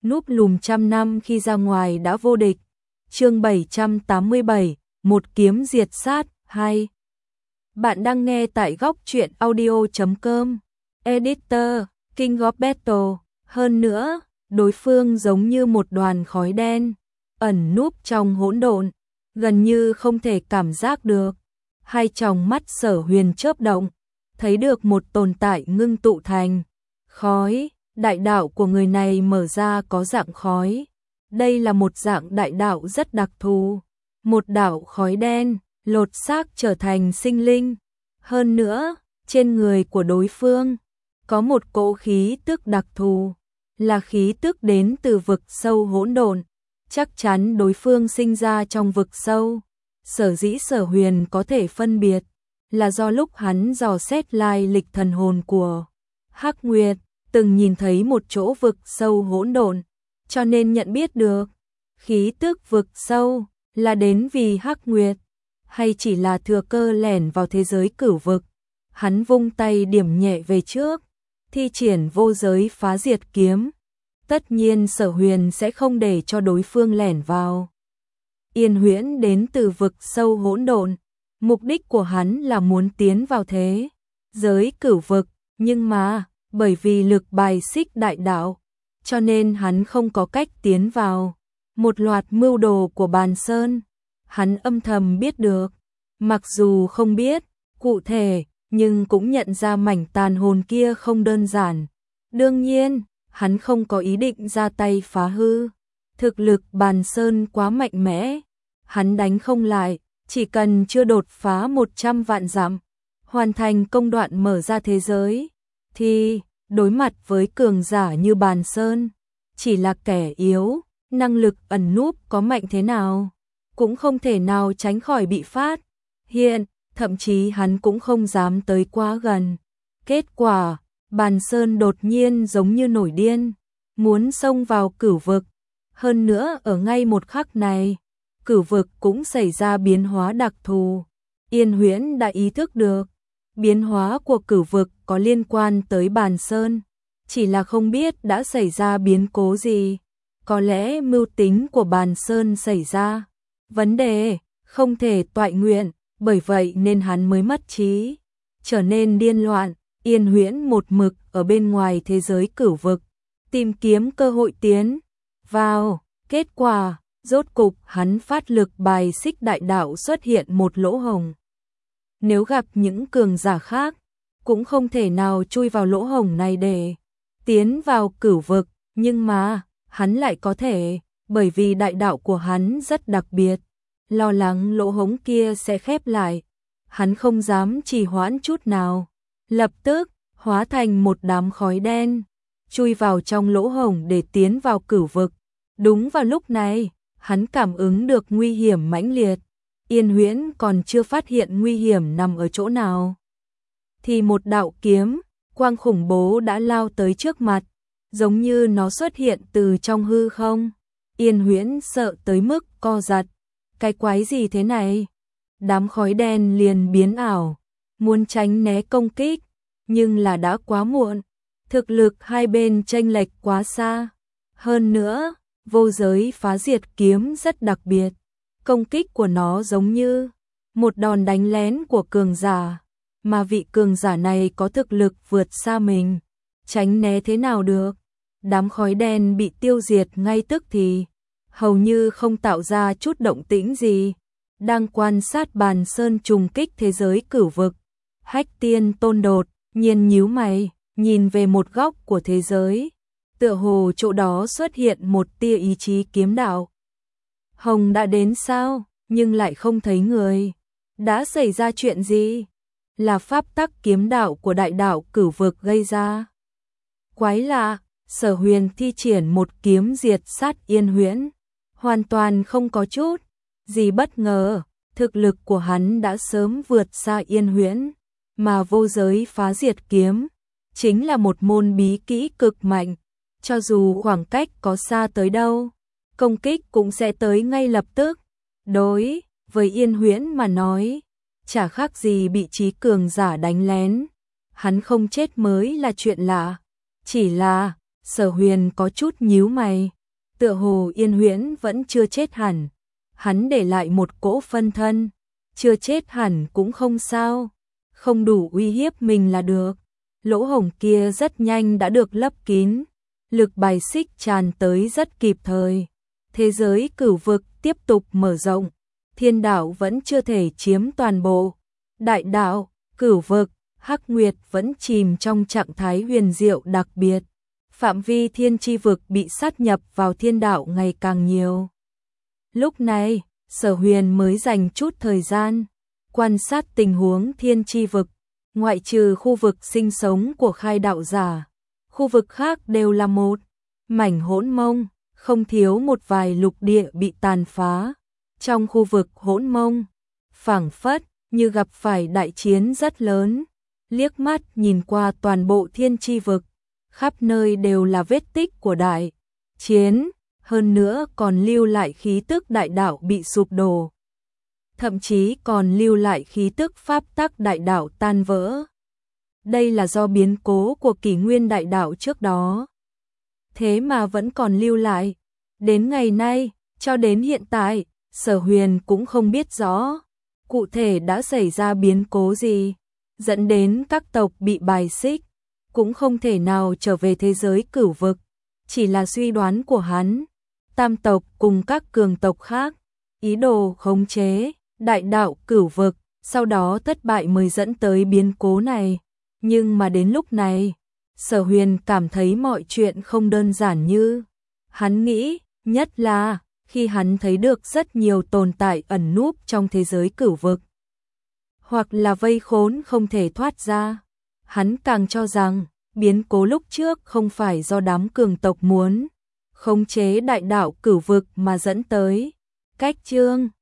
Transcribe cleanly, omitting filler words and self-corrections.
núp lùm trăm năm khi ra ngoài đã vô địch. Chương 787, một kiếm diệt sát 2. Bạn đang nghe tại góc truyện audio.com. Editor, King of Battle. Hơn nữa, đối phương giống như một đoàn khói đen, ẩn núp trong hỗn độn, gần như không thể cảm giác được. Hai tròng mắt Sở Huyền chớp động, thấy được một tồn tại ngưng tụ thành khói. Đại đạo của người này mở ra có dạng khói. Đây là một dạng đại đạo rất đặc thù. Một đạo khói đen, lột xác trở thành sinh linh. Hơn nữa, trên người của đối phương có một cỗ khí tức đặc thù, là khí tức đến từ vực sâu hỗn độn. Chắc chắn đối phương sinh ra trong vực sâu. Sở dĩ Sở Huyền có thể phân biệt là do lúc hắn dò xét lai lịch thần hồn của Hắc Nguyệt, từng nhìn thấy một chỗ vực sâu hỗn độn, cho nên nhận biết được. Khí tức vực sâu là đến vì Hắc Nguyệt, hay chỉ là thừa cơ lẻn vào thế giới cửu vực. Hắn vung tay điểm nhẹ về trước, thi triển vô giới phá diệt kiếm. Tất nhiên Sở Huyền sẽ không để cho đối phương lẻn vào. Yên Huyễn đến từ vực sâu hỗn độn, mục đích của hắn là muốn tiến vào thế giới cửu vực, nhưng mà bởi vì lực bài xích đại đạo, cho nên hắn không có cách tiến vào. Một loạt mưu đồ của Bàn Sơn, hắn âm thầm biết được, mặc dù không biết cụ thể, nhưng cũng nhận ra mảnh tàn hồn kia không đơn giản. Đương nhiên, hắn không có ý định ra tay phá hư. Thực lực Bàn Sơn quá mạnh mẽ, hắn đánh không lại, chỉ cần chưa đột phá 100 vạn dặm, hoàn thành công đoạn mở ra thế giới, thì đối mặt với cường giả như Bàn Sơn, chỉ là kẻ yếu, năng lực ẩn núp có mạnh thế nào, cũng không thể nào tránh khỏi bị phát hiện, thậm chí hắn cũng không dám tới quá gần. Kết quả, Bàn Sơn đột nhiên giống như nổi điên, muốn xông vào cửu vực. Hơn nữa ở ngay một khắc này, cửu vực cũng xảy ra biến hóa đặc thù. Yên Huyễn đã ý thức được, biến hóa của cửu vực có liên quan tới Bàn Sơn, chỉ là không biết đã xảy ra biến cố gì. Có lẽ mưu tính của Bàn Sơn xảy ra vấn đề, không thể toại nguyện, bởi vậy nên hắn mới mất trí, trở nên điên loạn. Yên Huyễn một mực ở bên ngoài thế giới cửu vực, tìm kiếm cơ hội tiến vào. Kết quả, rốt cục hắn phát lực bài xích đại đạo xuất hiện một lỗ hổng. Nếu gặp những cường giả khác, cũng không thể nào chui vào lỗ hổng này để tiến vào cửu vực, nhưng mà hắn lại có thể, bởi vì đại đạo của hắn rất đặc biệt. Lo lắng lỗ hổng kia sẽ khép lại, hắn không dám trì hoãn chút nào, lập tức hóa thành một đám khói đen, chui vào trong lỗ hổng để tiến vào cửu vực. Đúng vào lúc này, hắn cảm ứng được nguy hiểm mãnh liệt. Yên Huyễn còn chưa phát hiện nguy hiểm nằm ở chỗ nào, thì một đạo kiếm quang khủng bố đã lao tới trước mặt, giống như nó xuất hiện từ trong hư không. Yên Huyễn sợ tới mức co giật. Cái quái gì thế này? Đám khói đen liền biến ảo, muốn tránh né công kích, nhưng là đã quá muộn. Thực lực hai bên chênh lệch quá xa. Hơn nữa, vô giới phá diệt kiếm rất đặc biệt. Công kích của nó giống như một đòn đánh lén của cường giả, mà vị cường giả này có thực lực vượt xa mình, tránh né thế nào được. Đám khói đen bị tiêu diệt ngay tức thì, hầu như không tạo ra chút động tĩnh gì. Đang quan sát Bàn Sơn trùng kích thế giới cửu vực, Hách Tiên Tôn đột nhiên nhíu mày, nhìn về một góc của thế giới, tựa hồ chỗ đó xuất hiện một tia ý chí kiếm đạo. Hồng đã đến sao, nhưng lại không thấy người. Đã xảy ra chuyện gì? Là pháp tắc kiếm đạo của đại đạo cửu vực gây ra. Quái lạ, Sở Huyền thi triển một kiếm diệt sát Yên Huyễn, hoàn toàn không có chút gì bất ngờ. Thực lực của hắn đã sớm vượt xa Yên Huyễn, mà vô giới phá diệt kiếm chính là một môn bí kỹ cực mạnh, cho dù khoảng cách có xa tới đâu, công kích cũng sẽ tới ngay lập tức. Đối với Yên Huyễn mà nói, chả khác gì bị trí cường giả đánh lén, hắn không chết mới là chuyện lạ. Chỉ là Sở Huyền có chút nhíu mày, tựa hồ Yên Huyễn vẫn chưa chết hẳn, hắn để lại một cỗ phân thân, chưa chết hẳn cũng không sao, không đủ uy hiếp mình là được. Lỗ hổng kia rất nhanh đã được lấp kín, lực bài xích tràn tới rất kịp thời. Thế giới cửu vực tiếp tục mở rộng, thiên đạo vẫn chưa thể chiếm toàn bộ. Đại đạo, cửu vực, Hắc Nguyệt vẫn chìm trong trạng thái huyền diệu đặc biệt. Phạm vi thiên chi vực bị sát nhập vào thiên đạo ngày càng nhiều. Lúc này, Sở Huyền mới dành chút thời gian quan sát tình huống thiên chi vực, ngoại trừ khu vực sinh sống của khai đạo giả, khu vực khác đều là một mảnh hỗn mông, không thiếu một vài lục địa bị tàn phá. Trong khu vực hỗn mông, phảng phất như gặp phải đại chiến rất lớn, liếc mắt nhìn qua toàn bộ thiên chi vực, khắp nơi đều là vết tích của đại chiến, hơn nữa còn lưu lại khí tức đại đạo bị sụp đổ, thậm chí còn lưu lại khí tức pháp tắc đại đạo tan vỡ. Đây là do biến cố của kỷ nguyên đại đạo trước đó. Thế mà vẫn còn lưu lại. Đến ngày nay, cho đến hiện tại, Sở Huyền cũng không biết rõ cụ thể đã xảy ra biến cố gì, dẫn đến các tộc bị bài xích, cũng không thể nào trở về thế giới cửu vực. Chỉ là suy đoán của hắn, tam tộc cùng các cường tộc khác, ý đồ khống chế đại đạo cửu vực, sau đó thất bại mới dẫn tới biến cố này. Nhưng mà đến lúc này, Sở Huyền cảm thấy mọi chuyện không đơn giản như hắn nghĩ, nhất là khi hắn thấy được rất nhiều tồn tại ẩn núp trong thế giới cửu vực, hoặc là vây khốn không thể thoát ra. Hắn càng cho rằng biến cố lúc trước không phải do đám cường tộc muốn khống chế đại đạo cửu vực mà dẫn tới. Cách chương